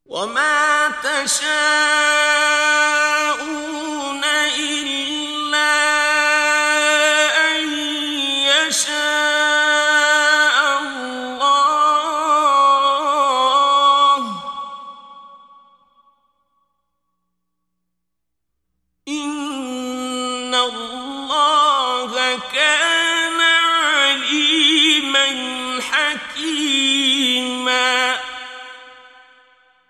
وما تشاءون إلا أن يشاء الله. إن الله كان